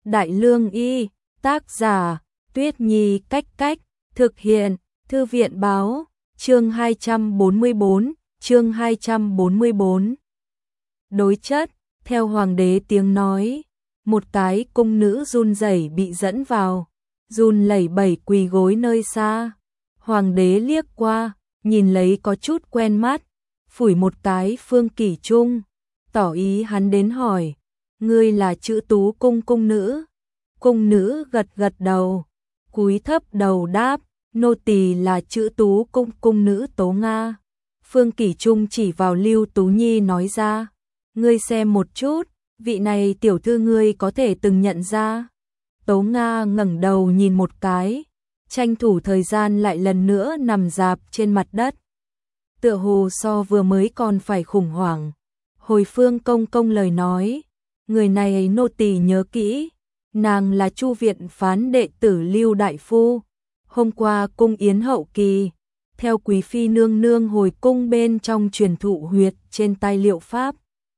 Đại Lương Y, tác giả, Tuyết Nhi Cách Cách, thực hiện, Thư viện báo, chương 244, chương 244. Đối chất, theo hoàng đế tiếng nói, một cái cung nữ run rẩy bị dẫn vào, run lẩy bẩy quỳ gối nơi xa. Hoàng đế liếc qua, nhìn lấy có chút quen mắt, phủi một cái Phương Kỷ Trung, tỏ ý hắn đến hỏi, ngươi là Chữ Tú cung cung nữ? Cung nữ gật gật đầu, cúi thấp đầu đáp, nô tỳ là Chữ Tú cung cung nữ Tố Nga. Phương Kỷ Trung chỉ vào Lưu Tú Nhi nói ra, ngươi xem một chút, vị này tiểu thư ngươi có thể từng nhận ra. Tố Nga ngẩng đầu nhìn một cái, tranh thủ thời gian lại lần nữa nằm rạp trên mặt đất. Tựa hồ so vừa mới còn phải khủng hoảng. Hồi Phương công công lời nói, người này nô tỳ nhớ kỹ, nàng là Chu viện phán đệ tử Lưu đại phu. Hôm qua cung yến hậu kỳ, theo quý phi nương nương hồi cung bên trong truyền thụ huyệt trên tài liệu pháp,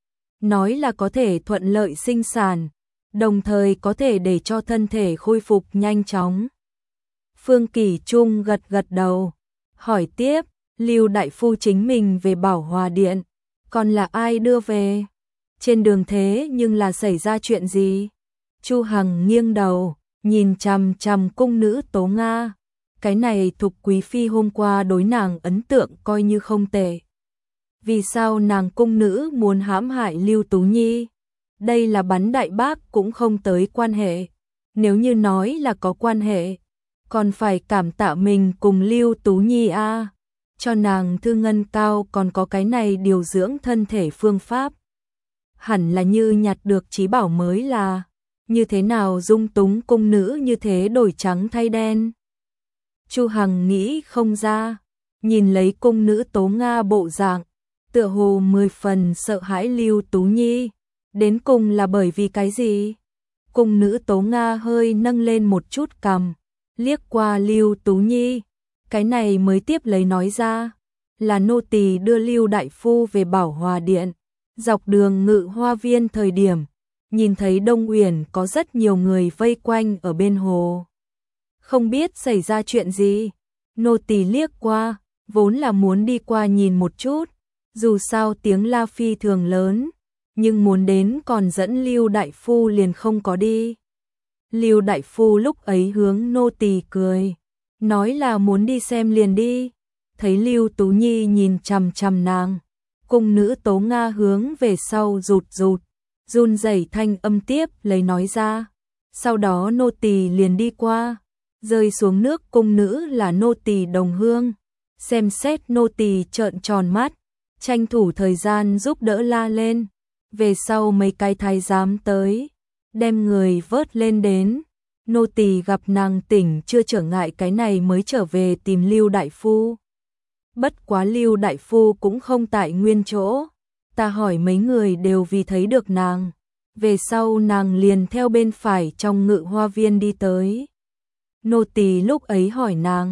nói là có thể thuận lợi sinh sản, đồng thời có thể để cho thân thể khôi phục nhanh chóng. Phương Kỷ Trung gật gật đầu, hỏi tiếp, Lưu đại phu chính mình về Bảo Hòa điện, còn là ai đưa về? Trên đường thế nhưng là xảy ra chuyện gì? Chu Hằng nghiêng đầu, nhìn chằm chằm cung nữ Tố Nga. Cái này Thục quý phi hôm qua đối nàng ấn tượng coi như không tệ. Vì sao nàng cung nữ muốn hãm hại Lưu Tú Nhi? Đây là bắn đại bác cũng không tới quan hệ. Nếu như nói là có quan hệ, còn phải cảm tạ mình cùng Lưu Tú Nhi a, cho nàng thư ngân cao còn có cái này điều dưỡng thân thể phương pháp. Hẳn là như nhặt được trí bảo mới là, như thế nào dung túng cung nữ như thế đổi trắng thay đen. Chu Hằng nghĩ không ra, nhìn lấy cung nữ Tố Nga bộ dạng, tựa hồ 10 phần sợ hãi Lưu Tú Nhi, đến cùng là bởi vì cái gì? Cung nữ Tố Nga hơi nâng lên một chút cằm, liếc qua Lưu Tú Nhi, cái này mới tiếp lấy nói ra, là nô tỳ đưa Lưu đại phu về Bảo Hòa điện, dọc đường Ngự Hoa viên thời điểm, nhìn thấy Đông Uyển có rất nhiều người vây quanh ở bên hồ. Không biết xảy ra chuyện gì, nô tỳ liếc qua, vốn là muốn đi qua nhìn một chút, dù sao tiếng la phi thường lớn, nhưng muốn đến còn dẫn Lưu đại phu liền không có đi. Lưu đại phu lúc ấy hướng nô tỳ cười, nói là muốn đi xem liền đi. Thấy Lưu Tú Nhi nhìn chằm chằm nàng, cung nữ Tố Nga hướng về sau rụt rụt, run rẩy thanh âm tiếp lấy nói ra. Sau đó nô tỳ liền đi qua, rơi xuống nước cung nữ là nô tỳ đồng hương, xem xét nô tỳ trợn tròn mắt, tranh thủ thời gian giúp đỡ la lên. Về sau mấy cái thái giám tới, đem người vớt lên đến, nô tỳ gặp nàng tỉnh chưa trở ngại cái này mới trở về tìm Lưu đại phu. Bất quá Lưu đại phu cũng không tại nguyên chỗ, ta hỏi mấy người đều vì thấy được nàng. Về sau nàng liền theo bên phải trong Ngự Hoa viên đi tới. Nô tỳ lúc ấy hỏi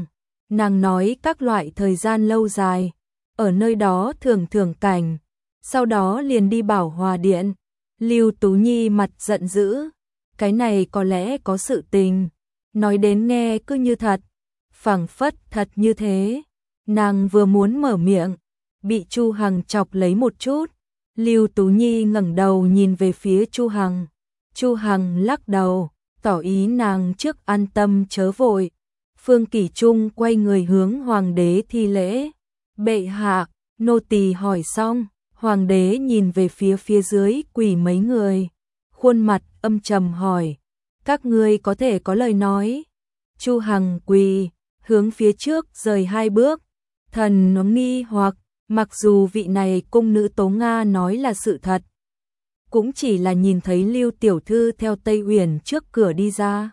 nàng nói các loại thời gian lâu dài, ở nơi đó thường thường cảnh, sau đó liền đi Bảo Hòa điện. Lưu Tú Nhi mặt giận dữ, cái này có lẽ có sự tình, nói đến nghe cứ như thật, phảng phất thật như thế. Nàng vừa muốn mở miệng, bị Chu Hằng chọc lấy một chút. Lưu Tú Nhi ngẩng đầu nhìn về phía Chu Hằng. Chu Hằng lắc đầu, tỏ ý nàng trước an tâm chớ vội. Phương Kỷ Trung quay người hướng hoàng đế thi lễ. Bệ hạ, nô tỳ hỏi xong, hoàng đế nhìn về phía dưới quỳ mấy người, khuôn mặt âm trầm hỏi, các ngươi có thể có lời nói. Chu Hằng quỳ, hướng phía trước rời 2 bước, thần nó nghi hoặc, mặc dù vị này cung nữ Tố Nga nói là sự thật, cũng chỉ là nhìn thấy Lưu tiểu thư theo Tây Uyển trước cửa đi ra,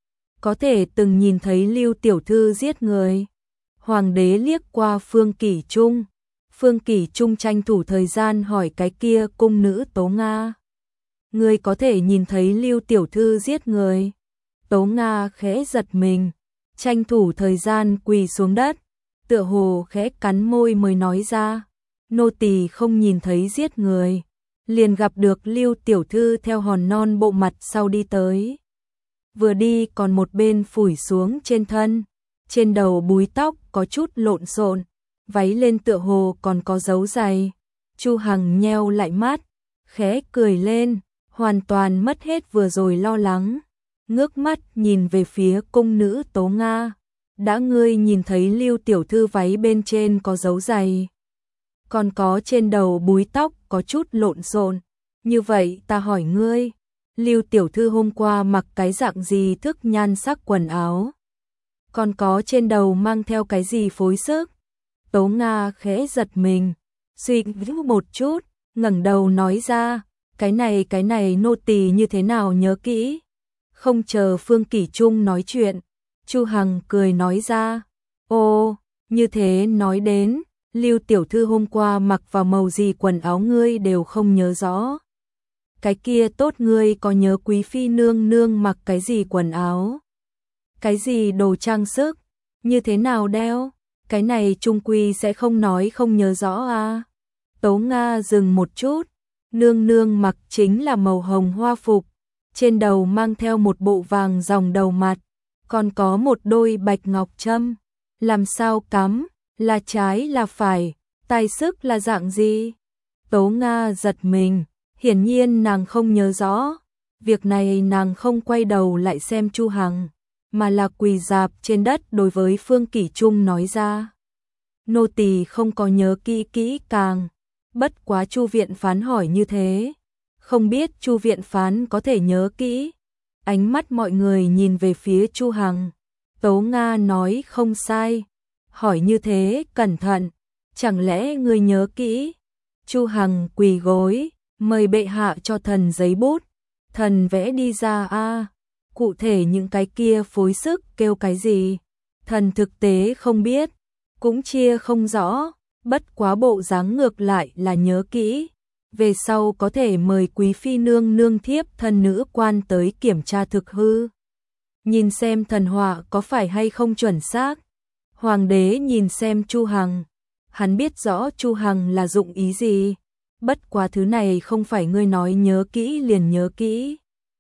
có thể từng nhìn thấy Lưu tiểu thư giết người. Hoàng đế liếc qua Phương Kỷ Trung, Phương Kỷ Trung tranh thủ thời gian hỏi cái kia cung nữ Tố Nga, ngươi có thể nhìn thấy Lưu tiểu thư giết người? Tố Nga khẽ giật mình, tranh thủ thời gian quỳ xuống đất, tựa hồ khẽ cắn môi mới nói ra, nô tỳ không nhìn thấy giết người, liền gặp được Lưu tiểu thư theo hòn non bộ mặt sau đi tới. vừa đi còn một bên phủi xuống trên thân, trên đầu búi tóc có chút lộn xộn, váy lên tựa hồ còn có dấu giày. Chu Hằng nheo lại mắt, khẽ cười lên, hoàn toàn mất hết vừa rồi lo lắng, ngước mắt nhìn về phía cung nữ Tố Nga. Đã ngươi nhìn thấy Lưu tiểu thư váy bên trên có dấu giày, còn có trên đầu búi tóc có chút lộn xộn, như vậy ta hỏi ngươi, Lưu tiểu thư hôm qua mặc cái dạng gì thức nhan sắc quần áo? Còn có trên đầu mang theo cái gì phối sức? Tố Nga khẽ giật mình, suy nghĩ một chút, ngẩng đầu nói ra, cái này nô tỳ như thế nào nhớ kỹ. Không chờ Phương Kỷ Trung nói chuyện, Chu Hằng cười nói ra, ô, như thế nói đến, Lưu tiểu thư hôm qua mặc vào màu gì quần áo ngươi đều không nhớ rõ. Cái kia tốt, ngươi có nhớ quý phi nương nương mặc cái gì quần áo? Cái gì đồ trang sức? Như thế nào đeo? Cái này trung quy sẽ không nói không nhớ rõ à? Tố Nga dừng một chút, nương nương mặc chính là màu hồng hoa phục, trên đầu mang theo một bộ vàng ròng đầu mặt, còn có một đôi bạch ngọc trâm, làm sao cắm, là trái là phải, tài sức là dạng gì? Tố Nga giật mình, hiển nhiên nàng không nhớ rõ, việc này nàng không quay đầu lại xem Chu Hằng, mà là quỳ rạp trên đất đối với Phương Kỷ Trung nói ra. Nô tỳ không có nhớ kỹ càng, bất quá Chu viện phán hỏi như thế, không biết Chu viện phán có thể nhớ kỹ. Ánh mắt mọi người nhìn về phía Chu Hằng. Tố Nga nói không sai, hỏi như thế cẩn thận, chẳng lẽ ngươi nhớ kỹ? Chu Hằng quỳ gối, mời bệ hạ cho thần giấy bút, thần vẽ đi ra a. Cụ thể những cái kia phối sức kêu cái gì, thần thực tế không biết, cũng chia không rõ, bất quá bộ dáng ngược lại là nhớ kỹ. Về sau có thể mời quý phi nương nương thiếp thân nữ quan tới kiểm tra thực hư, nhìn xem thần họa có phải hay không chuẩn xác. Hoàng đế nhìn xem Chu Hằng, hắn biết rõ Chu Hằng là dụng ý gì, bất quá thứ này không phải ngươi nói nhớ kỹ liền nhớ kỹ.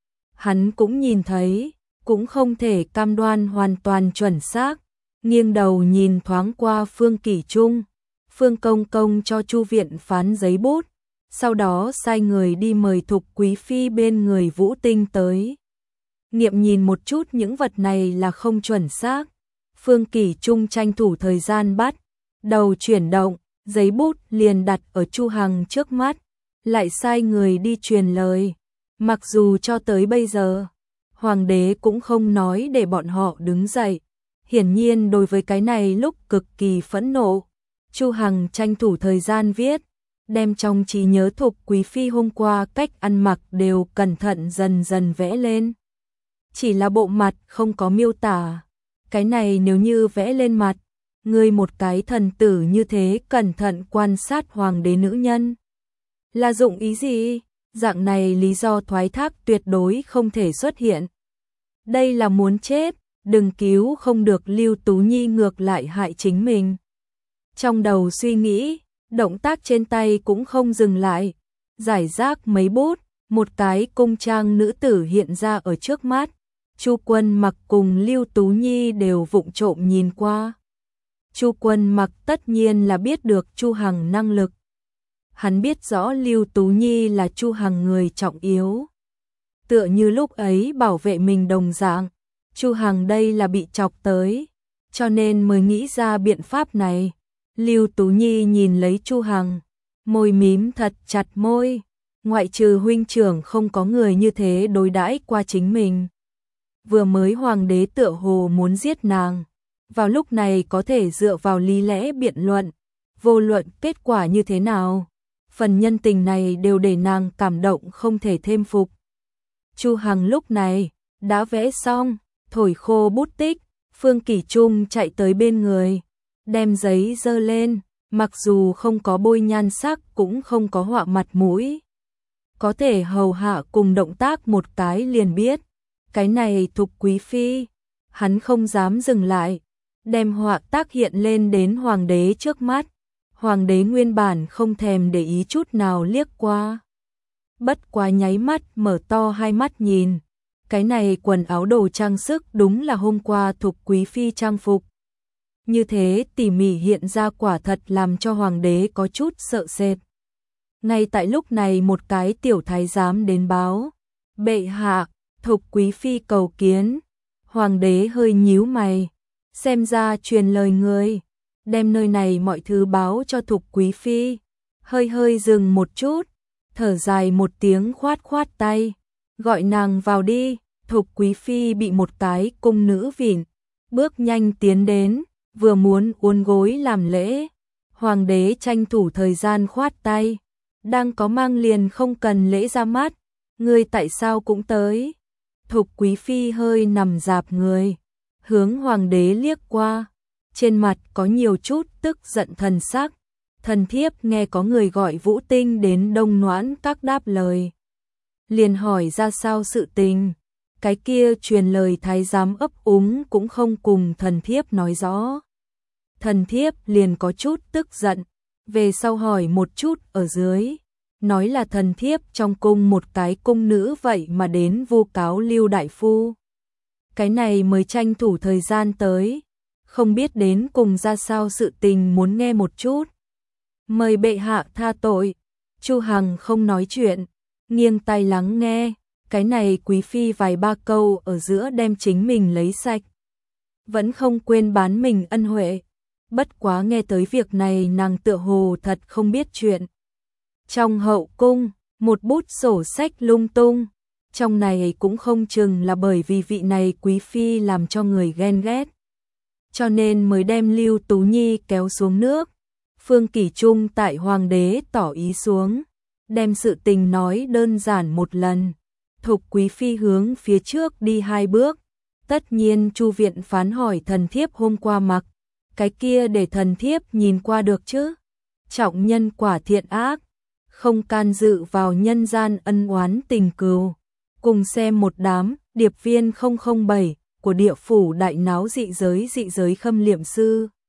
Hắn cũng nhìn thấy, cũng không thể cam đoan hoàn toàn chuẩn xác, nghiêng đầu nhìn thoáng qua Phương Kỷ Trung. Phương công công cho Chu viện phán giấy bút, sau đó sai người đi mời Thục quý phi bên người Vũ Tinh tới nghiệm nhìn một chút những vật này là không chuẩn xác. Phương Kỷ Trung tranh thủ thời gian bắt đầu chuyển động, giấy bút liền đặt ở Chu Hằng trước mắt, lại sai người đi truyền lời. Mặc dù cho tới bây giờ, hoàng đế cũng không nói để bọn họ đứng dậy, hiển nhiên đối với cái này lúc cực kỳ phẫn nộ. Chu Hằng tranh thủ thời gian viết, đem trong trí nhớ Thục quý phi hôm qua cách ăn mặc đều cẩn thận dần dần vẽ lên. Chỉ là bộ mặt không có miêu tả, cái này nếu như vẽ lên mặt, ngươi một cái thần tử như thế cẩn thận quan sát hoàng đế nữ nhân, là dụng ý gì? Dạng này lý do thoái thác tuyệt đối không thể xuất hiện. Đây là muốn chết, đừng cứu không được Lưu Tú Nhi ngược lại hại chính mình. Trong đầu suy nghĩ, động tác trên tay cũng không dừng lại, giải rác mấy bút, một cái cung trang nữ tử hiện ra ở trước mắt. Chu Quân Mặc cùng Lưu Tú Nhi đều vụng trộm nhìn qua. Chu Quân Mặc tất nhiên là biết được Chu Hằng năng lực. Hắn biết rõ Lưu Tú Nhi là Chu Hằng người trọng yếu, tựa như lúc ấy bảo vệ mình đồng dạng. Chu Hằng đây là bị chọc tới, cho nên mới nghĩ ra biện pháp này. Lưu Tú Nhi nhìn lấy Chu Hằng, môi mím thật chặt môi, ngoại trừ huynh trưởng không có người như thế đối đãi qua chính mình. Vừa mới hoàng đế tựa hồ muốn giết nàng, vào lúc này có thể dựa vào lý lẽ biện luận, vô luận kết quả như thế nào, phần nhân tình này đều để nàng cảm động không thể thêm phục. Chu Hằng lúc này đã vẽ xong, thổi khô bút tích, Phương Kỷ Trung chạy tới bên người, đem giấy dơ lên, mặc dù không có bôi nhan sắc cũng không có họa mặt mũi, có thể hầu hạ cùng động tác một cái liền biết, cái này Thục quý phi. Hắn không dám dừng lại, đem họa tác hiện lên đến hoàng đế trước mắt. Hoàng đế nguyên bản không thèm để ý chút nào liếc qua, bất quá nháy mắt mở to hai mắt nhìn, Cái này quần áo đồ trang sức đúng là hôm qua Thục quý phi trang phục. Như thế tỉ mỉ hiện ra quả thật làm cho hoàng đế có chút sợ sệt. Ngay tại lúc này một cái tiểu thái giám đến báo, bệ hạ, Thục quý phi cầu kiến. Hoàng đế hơi nhíu mày, xem ra truyền lời người, đem nơi này mọi thứ báo cho Thục quý phi. Hơi dừng một chút, thở dài một tiếng khoát khoát tay, gọi nàng vào đi. Thục quý phi bị một cái cung nữ vịn, bước nhanh tiến đến, vừa muốn uốn gối làm lễ. Hoàng đế tranh thủ thời gian khoát tay, đang có mang liền không cần lễ ra mắt, ngươi tại sao cũng tới. Thục quý phi hơi nằm dạp người, hướng hoàng đế liếc qua, trên mặt có nhiều chút tức giận thần sắc. Thần thiếp nghe có người gọi Vũ Tinh đến Đông Noãn Các đáp lời, liền hỏi ra sao sự tình. Cái kia truyền lời thái giám ấp úng cũng không cùng thần thiếp nói rõ. Thần thiếp liền có chút tức giận, về sau hỏi một chút ở dưới, nói là thần thiếp trong cung một cái cung nữ vậy mà đến vu cáo Lưu đại phu. Cái này mới tranh thủ thời gian tới, không biết đến cùng ra sao sự tình, muốn nghe một chút. Mời bệ hạ tha tội. Chu Hằng không nói chuyện, nghiêng tai lắng nghe. Cái này quý phi vài ba câu ở giữa đem chính mình lấy sạch, vẫn không quên bán mình ân huệ. Bất quá nghe tới việc này nàng tựa hồ thật không biết chuyện. Trong hậu cung, một bút sổ sách lung tung, trong này cũng không chừng là bởi vì vị này quý phi làm cho người ghen ghét, cho nên mới đem Lưu Tú Nhi kéo xuống nước. Phương Kỷ Trung tại hoàng đế tỏ ý xuống, đem sự tình nói đơn giản một lần. Thục quý phi hướng phía trước đi 2 bước, tất nhiên Chu viện phán hỏi thần thiếp hôm qua mặc cái kia để thần thiếp nhìn qua được chứ. Trọng nhân quả thiện ác, không can dự vào nhân gian ân oán tình cừu. Cùng xem một đám điệp viên 007 của địa phủ đại náo dị giới khâm liệm sư.